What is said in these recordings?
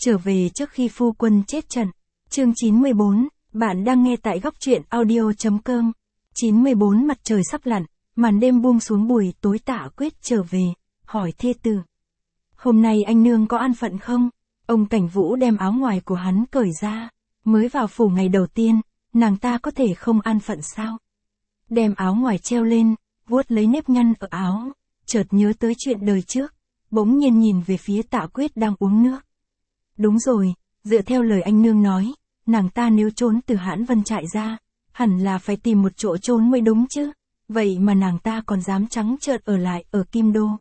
Trở về trước khi phu quân chết trận. Chương 94, bạn đang nghe tại góc truyện audio.com. 94 mặt trời sắp lặn, màn đêm buông xuống buổi tối Tạ Quyết trở về, hỏi thê tử. Hôm nay anh nương có an phận không? Ông Cảnh Vũ đem áo ngoài của hắn cởi ra. Mới vào phủ ngày đầu tiên, nàng ta có thể không an phận sao? Đem áo ngoài treo lên, vuốt lấy nếp nhăn ở áo, chợt nhớ tới chuyện đời trước, bỗng nhiên nhìn về phía Tạ Quyết đang uống nước. Đúng rồi, dựa theo lời anh nương nói, nàng ta nếu trốn từ Hãn Vân trại ra, hẳn là phải tìm một chỗ trốn mới đúng chứ, vậy mà nàng ta còn dám trắng trợn ở lại ở Kim Đô.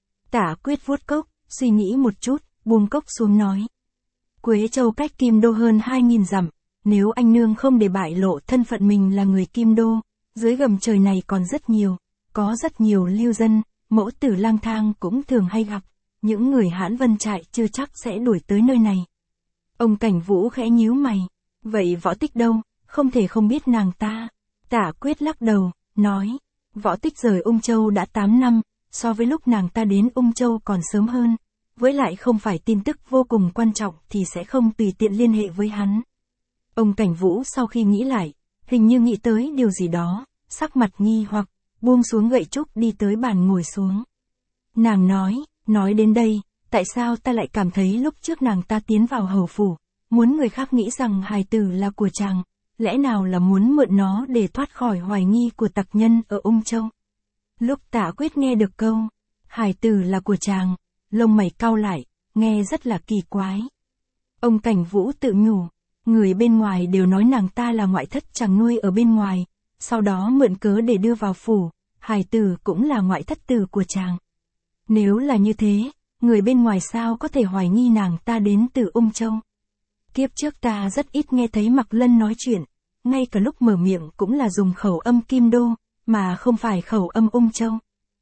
Tạ Quyết vuốt cốc, suy nghĩ một chút, buông cốc xuống nói. Quế Châu cách Kim Đô hơn 2.000 dặm, nếu anh nương không để bại lộ thân phận mình là người Kim Đô, dưới gầm trời này còn rất nhiều, có rất nhiều lưu dân, mẫu tử lang thang cũng thường hay gặp, những người Hãn Vân trại chưa chắc sẽ đuổi tới nơi này. Ông Cảnh Vũ khẽ nhíu mày, vậy Võ Tích đâu, không thể không biết nàng ta. Tạ Quyết lắc đầu, nói, Võ Tích rời Ung Châu đã 8 năm, so với lúc nàng ta đến Ung Châu còn sớm hơn, với lại không phải tin tức vô cùng quan trọng thì sẽ không tùy tiện liên hệ với hắn. Ông Cảnh Vũ sau khi nghĩ lại, hình như nghĩ tới điều gì đó, sắc mặt nghi hoặc, buông xuống gậy trúc đi tới bàn ngồi xuống. Nàng nói đến đây, tại sao ta lại cảm thấy lúc trước nàng ta tiến vào hầu phủ, muốn người khác nghĩ rằng hài tử là của chàng, lẽ nào là muốn mượn nó để thoát khỏi hoài nghi của tặc nhân ở Ung Châu. Lúc Tạ Quyết nghe được câu, hài tử là của chàng, lông mày cau lại, nghe rất là kỳ quái. Ông Cảnh Vũ tự nhủ, người bên ngoài đều nói nàng ta là ngoại thất chàng nuôi ở bên ngoài, sau đó mượn cớ để đưa vào phủ, hài tử cũng là ngoại thất tử của chàng. Nếu là như thế, người bên ngoài sao có thể hoài nghi nàng ta đến từ Ung Châu. Kiếp trước ta rất ít nghe thấy Mạc Lân nói chuyện, ngay cả lúc mở miệng cũng là dùng khẩu âm Kim Đô, mà không phải khẩu âm Ung Châu.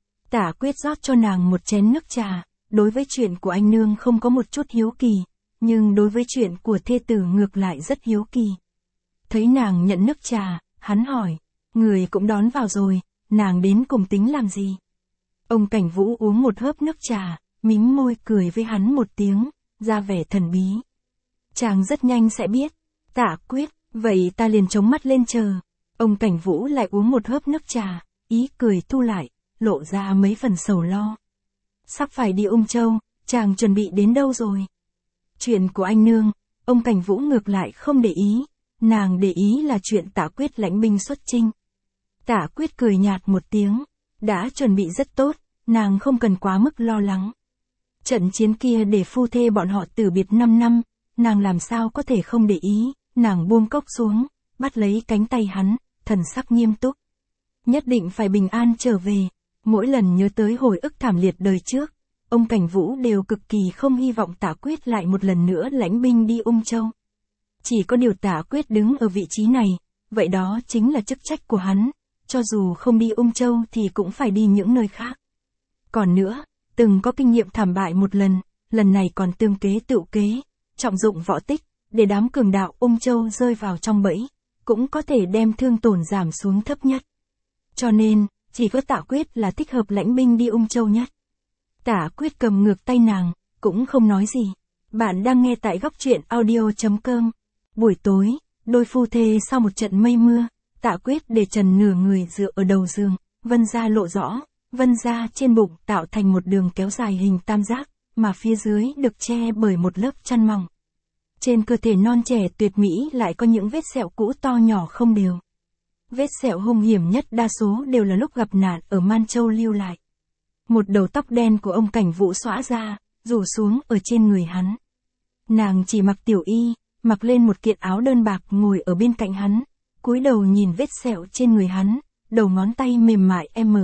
Tạ Quyết rót cho nàng một chén nước trà, đối với chuyện của anh nương không có một chút hiếu kỳ, nhưng đối với chuyện của thê tử ngược lại rất hiếu kỳ. Thấy nàng nhận nước trà, hắn hỏi, người cũng đón vào rồi, nàng đến cùng tính làm gì? Ông Cảnh Vũ uống một hớp nước trà, mím môi cười với hắn một tiếng, ra vẻ thần bí. Chàng rất nhanh sẽ biết. Tạ Quyết, vậy ta liền chống mắt lên chờ. Ông Cảnh Vũ lại uống một hớp nước trà, ý cười thu lại, lộ ra mấy phần sầu lo. Sắp phải đi Ung Châu, chàng chuẩn bị đến đâu rồi? Chuyện của anh nương, ông Cảnh Vũ ngược lại không để ý, nàng để ý là chuyện Tạ Quyết lãnh binh xuất chinh. Tạ Quyết cười nhạt một tiếng, đã chuẩn bị rất tốt, nàng không cần quá mức lo lắng. Trận chiến kia để phu thê bọn họ từ biệt 5 năm, nàng làm sao có thể không để ý, nàng buông cốc xuống, bắt lấy cánh tay hắn, thần sắc nghiêm túc. Nhất định phải bình an trở về, mỗi lần nhớ tới hồi ức thảm liệt đời trước, ông Cảnh Vũ đều cực kỳ không hy vọng Tạ Quyết lại một lần nữa lãnh binh đi Ung Châu. Chỉ có điều Tạ Quyết đứng ở vị trí này, vậy đó chính là chức trách của hắn, cho dù không đi Ung Châu thì cũng phải đi những nơi khác. Còn nữa, từng có kinh nghiệm thảm bại một lần này còn tương kế tựu kế, trọng dụng Võ Tích, để đám cường đạo Ung Châu rơi vào trong bẫy, cũng có thể đem thương tổn giảm xuống thấp nhất. Cho nên, chỉ có Tạ Quyết là thích hợp lãnh binh đi Ung Châu nhất. Tạ Quyết cầm ngược tay nàng, cũng không nói gì. Bạn đang nghe tại góc truyện audio.com. Buổi tối, đôi phu thê sau một trận mây mưa, Tạ Quyết để trần nửa người dựa ở đầu giường, vân da lộ rõ, vân da trên bụng tạo thành một đường kéo dài hình tam giác, mà phía dưới được che bởi một lớp chăn mỏng. Trên cơ thể non trẻ tuyệt mỹ lại có những vết sẹo cũ to nhỏ không đều. Vết sẹo hung hiểm nhất đa số đều là lúc gặp nạn ở Man Châu lưu lại. Một đầu tóc đen của ông Cảnh Vũ xõa ra, rủ xuống ở trên người hắn. Nàng chỉ mặc tiểu y, mặc lên một kiện áo đơn bạc ngồi ở bên cạnh hắn, cúi đầu nhìn vết sẹo trên người hắn, đầu ngón tay mềm mại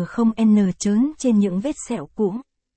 M0N trớn trên những vết sẹo cũ.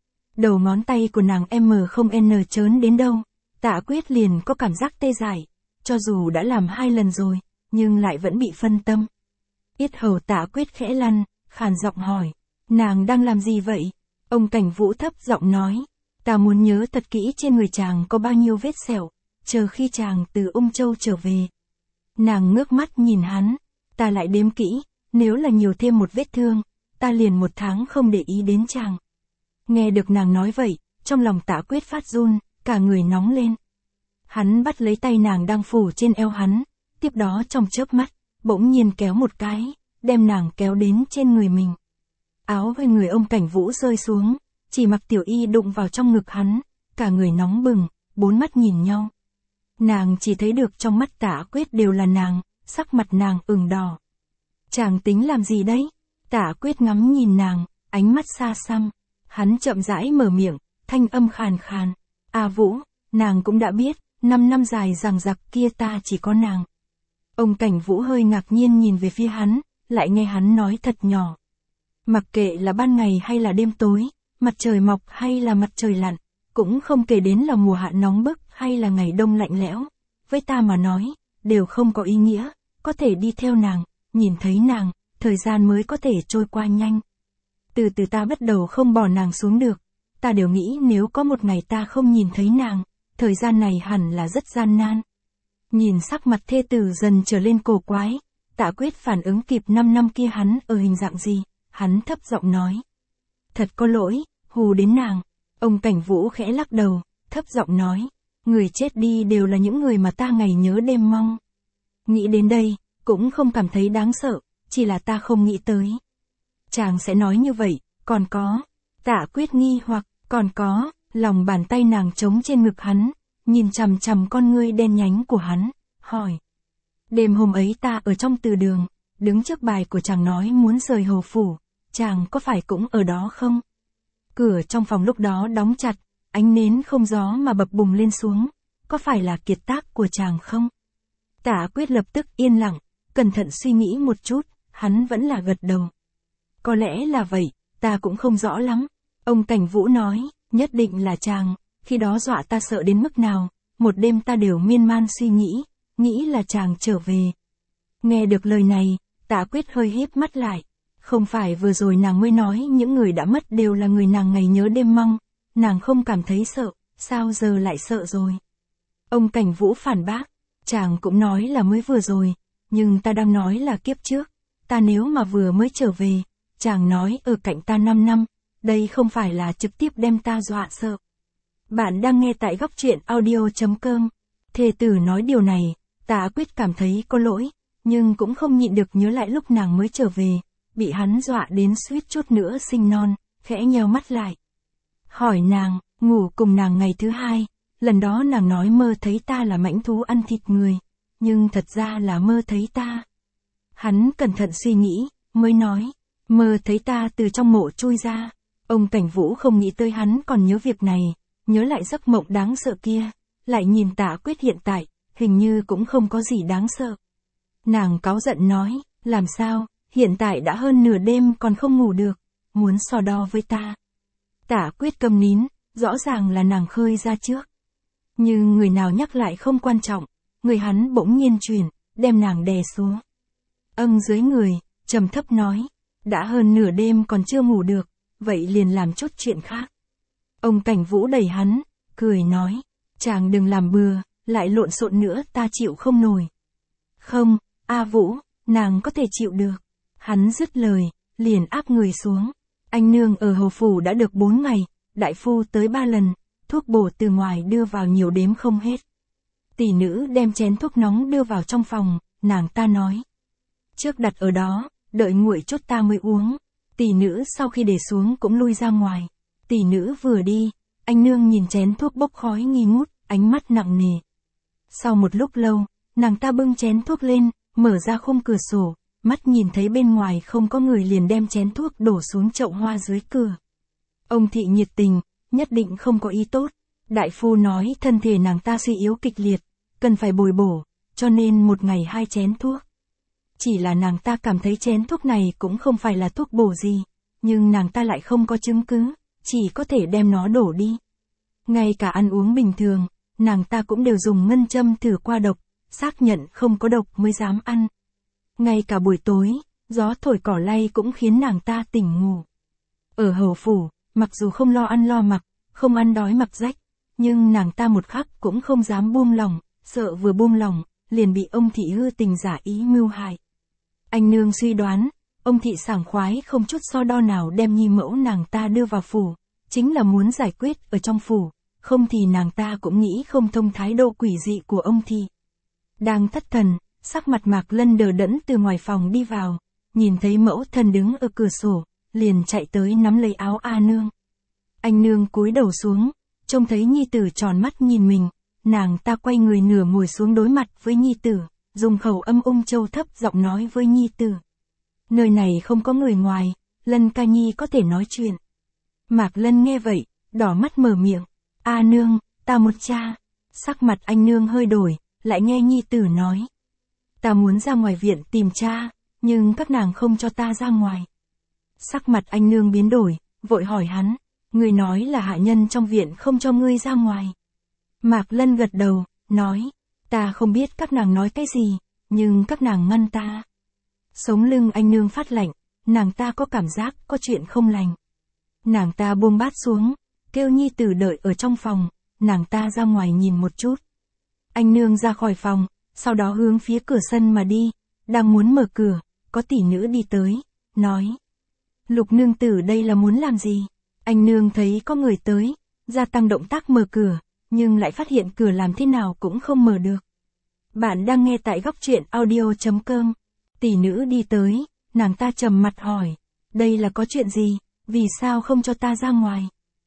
Đầu ngón tay của nàng M0N trớn đến đâu, Tạ Quyết liền có cảm giác tê dại, cho dù đã làm 2 lần rồi, nhưng lại vẫn bị phân tâm. Yết hầu Tạ Quyết khẽ lăn, khàn giọng hỏi, nàng đang làm gì vậy? Ông Cảnh Vũ thấp giọng nói, ta muốn nhớ thật kỹ trên người chàng có bao nhiêu vết sẹo, chờ khi chàng từ Ung Châu trở về. Nàng ngước mắt nhìn hắn, ta lại đếm kỹ, nếu là nhiều thêm một vết thương, ta liền 1 tháng không để ý đến chàng. Nghe được nàng nói vậy, trong lòng Tạ Quyết phát run, cả người nóng lên. Hắn bắt lấy tay nàng đang phủ trên eo hắn, tiếp đó trong chớp mắt, bỗng nhiên kéo một cái, đem nàng kéo đến trên người mình. Áo với người ông Cảnh Vũ rơi xuống, chỉ mặc tiểu y đụng vào trong ngực hắn, cả người nóng bừng, bốn mắt nhìn nhau. Nàng chỉ thấy được trong mắt Tả Quyết đều là nàng, sắc mặt nàng ửng đỏ. Chàng tính làm gì đấy? Tả Quyết ngắm nhìn nàng, ánh mắt xa xăm. Hắn chậm rãi mở miệng, thanh âm khàn khàn. A Vũ, nàng cũng đã biết, 5 năm dài dằng dặc kia ta chỉ có nàng. Ông Cảnh Vũ hơi ngạc nhiên nhìn về phía hắn, lại nghe hắn nói thật nhỏ. Mặc kệ là ban ngày hay là đêm tối, mặt trời mọc hay là mặt trời lặn, cũng không kể đến là mùa hạ nóng bức hay là ngày đông lạnh lẽo. Với ta mà nói, đều không có ý nghĩa, có thể đi theo nàng, nhìn thấy nàng, thời gian mới có thể trôi qua nhanh. Từ từ ta bắt đầu không bỏ nàng xuống được, ta đều nghĩ nếu có một ngày ta không nhìn thấy nàng, thời gian này hẳn là rất gian nan. Nhìn sắc mặt thê tử dần trở lên cổ quái, Tả Quyết phản ứng kịp 5 năm kia hắn ở hình dạng gì, hắn thấp giọng nói. Thật có lỗi, hù đến nàng. Ông Cảnh Vũ khẽ lắc đầu, thấp giọng nói, người chết đi đều là những người mà ta ngày nhớ đêm mong. Nghĩ đến đây, cũng không cảm thấy đáng sợ, chỉ là ta không nghĩ tới. Chàng sẽ nói như vậy, còn có. Tả Quyết nghi hoặc, còn có, lòng bàn tay nàng trống trên ngực hắn, nhìn chằm chằm con ngươi đen nhánh của hắn, hỏi. Đêm hôm ấy ta ở trong từ đường, đứng trước bài của chàng nói muốn rời hầu phủ, chàng có phải cũng ở đó không? Cửa trong phòng lúc đó đóng chặt, ánh nến không gió mà bập bùng lên xuống, có phải là kiệt tác của chàng không? Tả Quyết lập tức yên lặng, cẩn thận suy nghĩ một chút, hắn vẫn là gật đầu. Có lẽ là vậy, ta cũng không rõ lắm. Ông Cảnh Vũ nói, nhất định là chàng, khi đó dọa ta sợ đến mức nào, một đêm ta đều miên man suy nghĩ là chàng trở về. Nghe được lời này, Tả Quyết hơi híp mắt lại. Không phải vừa rồi nàng mới nói những người đã mất đều là người nàng ngày nhớ đêm mong, nàng không cảm thấy sợ, sao giờ lại sợ rồi? Ông Cảnh Vũ phản bác, chàng cũng nói là mới vừa rồi, nhưng ta đang nói là kiếp trước, ta nếu mà vừa mới trở về, chàng nói ở cạnh ta 5 năm, đây không phải là trực tiếp đem ta dọa sợ. Bạn đang nghe tại góc truyện audio.com. Thê tử nói điều này, Tả Quyết cảm thấy có lỗi, nhưng cũng không nhịn được nhớ lại lúc nàng mới trở về, bị hắn dọa đến suýt chút nữa sinh non, khẽ nheo mắt lại. Hỏi nàng, ngủ cùng nàng ngày thứ 2, lần đó nàng nói mơ thấy ta là mãnh thú ăn thịt người, nhưng thật ra là mơ thấy ta. Hắn cẩn thận suy nghĩ, mới nói, mơ thấy ta từ trong mộ chui ra. Ông Cảnh Vũ không nghĩ tới hắn còn nhớ việc này, nhớ lại giấc mộng đáng sợ kia, lại nhìn Tả Quyết hiện tại, hình như cũng không có gì đáng sợ. Nàng cáu giận nói, làm sao, hiện tại đã hơn nửa đêm còn không ngủ được, muốn so đo với ta. Tả Quyết câm nín, rõ ràng là nàng khơi ra trước. Nhưng người nào nhắc lại không quan trọng, người hắn bỗng nhiên chuyển, đem nàng đè xuống. Dưới người, trầm thấp nói, đã hơn nửa đêm còn chưa ngủ được, vậy liền làm chút chuyện khác. Ông Cảnh Vũ đẩy hắn, cười nói, chàng đừng làm bừa, lại lộn xộn nữa ta chịu không nổi. Không, A Vũ, nàng có thể chịu được. Hắn dứt lời, liền áp người xuống. Anh nương ở hầu phủ đã được 4 ngày, đại phu tới 3 lần, thuốc bổ từ ngoài đưa vào nhiều đếm không hết. Tỷ nữ đem chén thuốc nóng đưa vào trong phòng, nàng ta nói. Trước đặt ở đó, đợi nguội chút ta mới uống. Tỷ nữ sau khi để xuống cũng lui ra ngoài. Tỷ nữ vừa đi, anh nương nhìn chén thuốc bốc khói nghi ngút, ánh mắt nặng nề. Sau một lúc lâu, nàng ta bưng chén thuốc lên, mở ra khung cửa sổ, mắt nhìn thấy bên ngoài không có người liền đem chén thuốc đổ xuống chậu hoa dưới cửa. Ông thị nhiệt tình, nhất định không có ý tốt. Đại phu nói thân thể nàng ta suy yếu kịch liệt, cần phải bồi bổ, cho nên một ngày 2 chén thuốc. Chỉ là nàng ta cảm thấy chén thuốc này cũng không phải là thuốc bổ gì, nhưng nàng ta lại không có chứng cứ, chỉ có thể đem nó đổ đi. Ngay cả ăn uống bình thường, nàng ta cũng đều dùng ngân châm thử qua độc, xác nhận không có độc mới dám ăn. Ngay cả buổi tối, gió thổi cỏ lay cũng khiến nàng ta tỉnh ngủ. Ở hầu phủ, mặc dù không lo ăn lo mặc, không ăn đói mặc rách, nhưng nàng ta một khắc cũng không dám buông lỏng, sợ vừa buông lỏng, liền bị ông thị hư tình giả ý mưu hại. Anh nương suy đoán, ông thị sảng khoái không chút so đo nào đem nhi mẫu nàng ta đưa vào phủ, chính là muốn giải quyết ở trong phủ, không thì nàng ta cũng nghĩ không thông thái độ quỷ dị của ông Thị. Đang thất thần, sắc mặt Mạc Lân đờ đẫn từ ngoài phòng đi vào, nhìn thấy mẫu thân đứng ở cửa sổ, liền chạy tới nắm lấy áo A Nương. Anh Nương cúi đầu xuống, trông thấy nhi tử tròn mắt nhìn mình, nàng ta quay người nửa ngồi xuống đối mặt với nhi tử, dùng khẩu âm trâu thấp giọng nói với nhi tử. Nơi này không có người ngoài, Lân ca nhi có thể nói chuyện. Mạc Lân nghe vậy, đỏ mắt mở miệng, A Nương, ta một cha. Sắc mặt anh Nương hơi đổi, lại nghe nhi tử nói. Ta muốn ra ngoài viện tìm cha, nhưng các nàng không cho ta ra ngoài. Sắc mặt anh Nương biến đổi, vội hỏi hắn, ngươi nói là hạ nhân trong viện không cho ngươi ra ngoài. Mạc Lân gật đầu, nói, ta không biết các nàng nói cái gì, nhưng các nàng ngăn ta. Sống lưng anh Nương phát lạnh, nàng ta có cảm giác có chuyện không lành. Nàng ta buông bát xuống, kêu nhi tử đợi ở trong phòng, nàng ta ra ngoài nhìn một chút. Anh Nương ra khỏi phòng, sau đó hướng phía cửa sân mà đi, đang muốn mở cửa, có tỷ nữ đi tới, nói. Lục nương tử đây là muốn làm gì? Anh Nương thấy có người tới, gia tăng động tác mở cửa, nhưng lại phát hiện cửa làm thế nào cũng không mở được. Bạn đang nghe tại góc truyện audio.com. Tỷ nữ đi tới, nàng ta trầm mặt hỏi, đây là có chuyện gì, vì sao không cho ta ra ngoài?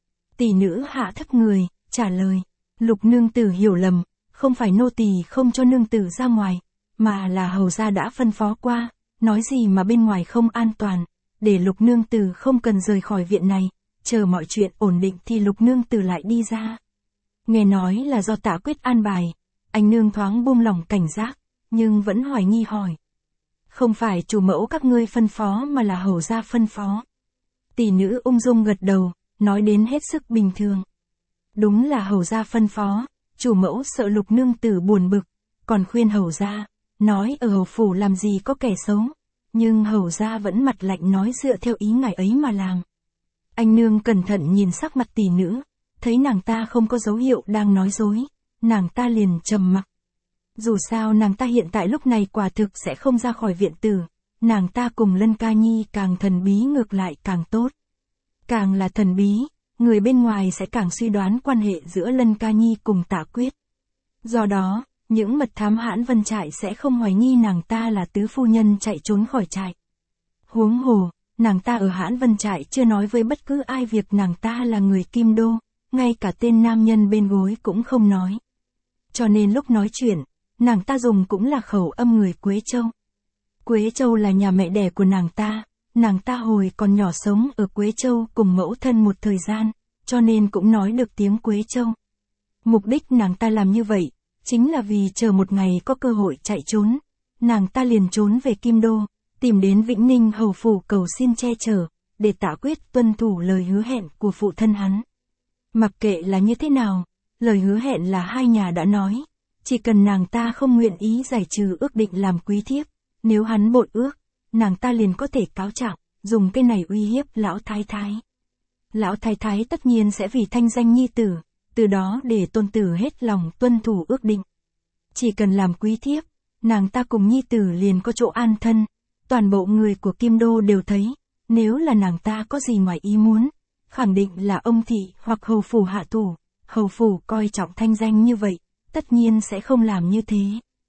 Tỷ nữ hạ thấp người, trả lời, Lục nương tử hiểu lầm, không phải nô tỳ không cho nương tử ra ngoài, mà là hầu gia đã phân phó qua, nói gì mà bên ngoài không an toàn, để Lục nương tử không cần rời khỏi viện này, chờ mọi chuyện ổn định thì Lục nương tử lại đi ra. Nghe nói là do Tạ Quyết an bài, anh Nương thoáng buông lỏng cảnh giác, nhưng vẫn hoài nghi hỏi. Không phải chủ mẫu các ngươi phân phó mà là hầu gia phân phó. Tỷ nữ ung dung gật đầu, nói đến hết sức bình thường. Đúng là hầu gia phân phó, chủ mẫu sợ Lục nương tử buồn bực, còn khuyên hầu gia, nói ở hầu phủ làm gì có kẻ xấu, nhưng hầu gia vẫn mặt lạnh nói dựa theo ý ngài ấy mà làm. Anh Nương cẩn thận nhìn sắc mặt tỷ nữ, thấy nàng ta không có dấu hiệu đang nói dối, nàng ta liền trầm mặc. Dù sao nàng ta hiện tại lúc này quả thực sẽ không ra khỏi viện tử, nàng ta cùng Lân ca nhi càng thần bí ngược lại càng tốt. Càng là thần bí, người bên ngoài sẽ càng suy đoán quan hệ giữa Lân ca nhi cùng Tạ Quyết. Do đó, những mật thám Hãn Vân trại sẽ không hoài nghi nàng ta là tứ phu nhân chạy trốn khỏi trại. Huống hồ, nàng ta ở Hãn Vân trại chưa nói với bất cứ ai việc nàng ta là người Kim Đô, ngay cả tên nam nhân bên gối cũng không nói. Cho nên lúc nói chuyện, nàng ta dùng cũng là khẩu âm người Quế Châu. Quế Châu là nhà mẹ đẻ của nàng ta hồi còn nhỏ sống ở Quế Châu cùng mẫu thân một thời gian, cho nên cũng nói được tiếng Quế Châu. Mục đích nàng ta làm như vậy, chính là vì chờ một ngày có cơ hội chạy trốn, nàng ta liền trốn về Kim Đô, tìm đến Vĩnh Ninh hầu phủ cầu xin che chở, để Tạ Quyết tuân thủ lời hứa hẹn của phụ thân hắn. Mặc kệ là như thế nào, lời hứa hẹn là hai nhà đã nói, chỉ cần nàng ta không nguyện ý giải trừ ước định làm quý thiếp, nếu hắn bội ước, nàng ta liền có thể cáo trạng, dùng cái này uy hiếp lão thái thái. Lão thái thái tất nhiên sẽ vì thanh danh nhi tử, từ đó để tôn tử hết lòng tuân thủ ước định. Chỉ cần làm quý thiếp, nàng ta cùng nhi tử liền có chỗ an thân, toàn bộ người của Kim Đô đều thấy, nếu là nàng ta có gì ngoài ý muốn, khẳng định là ông thị hoặc hầu phủ hạ thủ, hầu phủ coi trọng thanh danh như vậy, tất nhiên sẽ không làm như thế.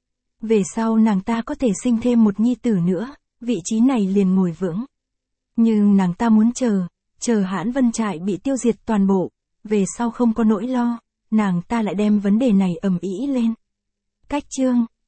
Về sau nàng ta có thể sinh thêm một nhi tử nữa, vị trí này liền ngồi vững. Nhưng nàng ta muốn chờ Hãn Vân trại bị tiêu diệt toàn bộ, về sau không có nỗi lo, nàng ta lại đem vấn đề này ầm ĩ lên. Cách chương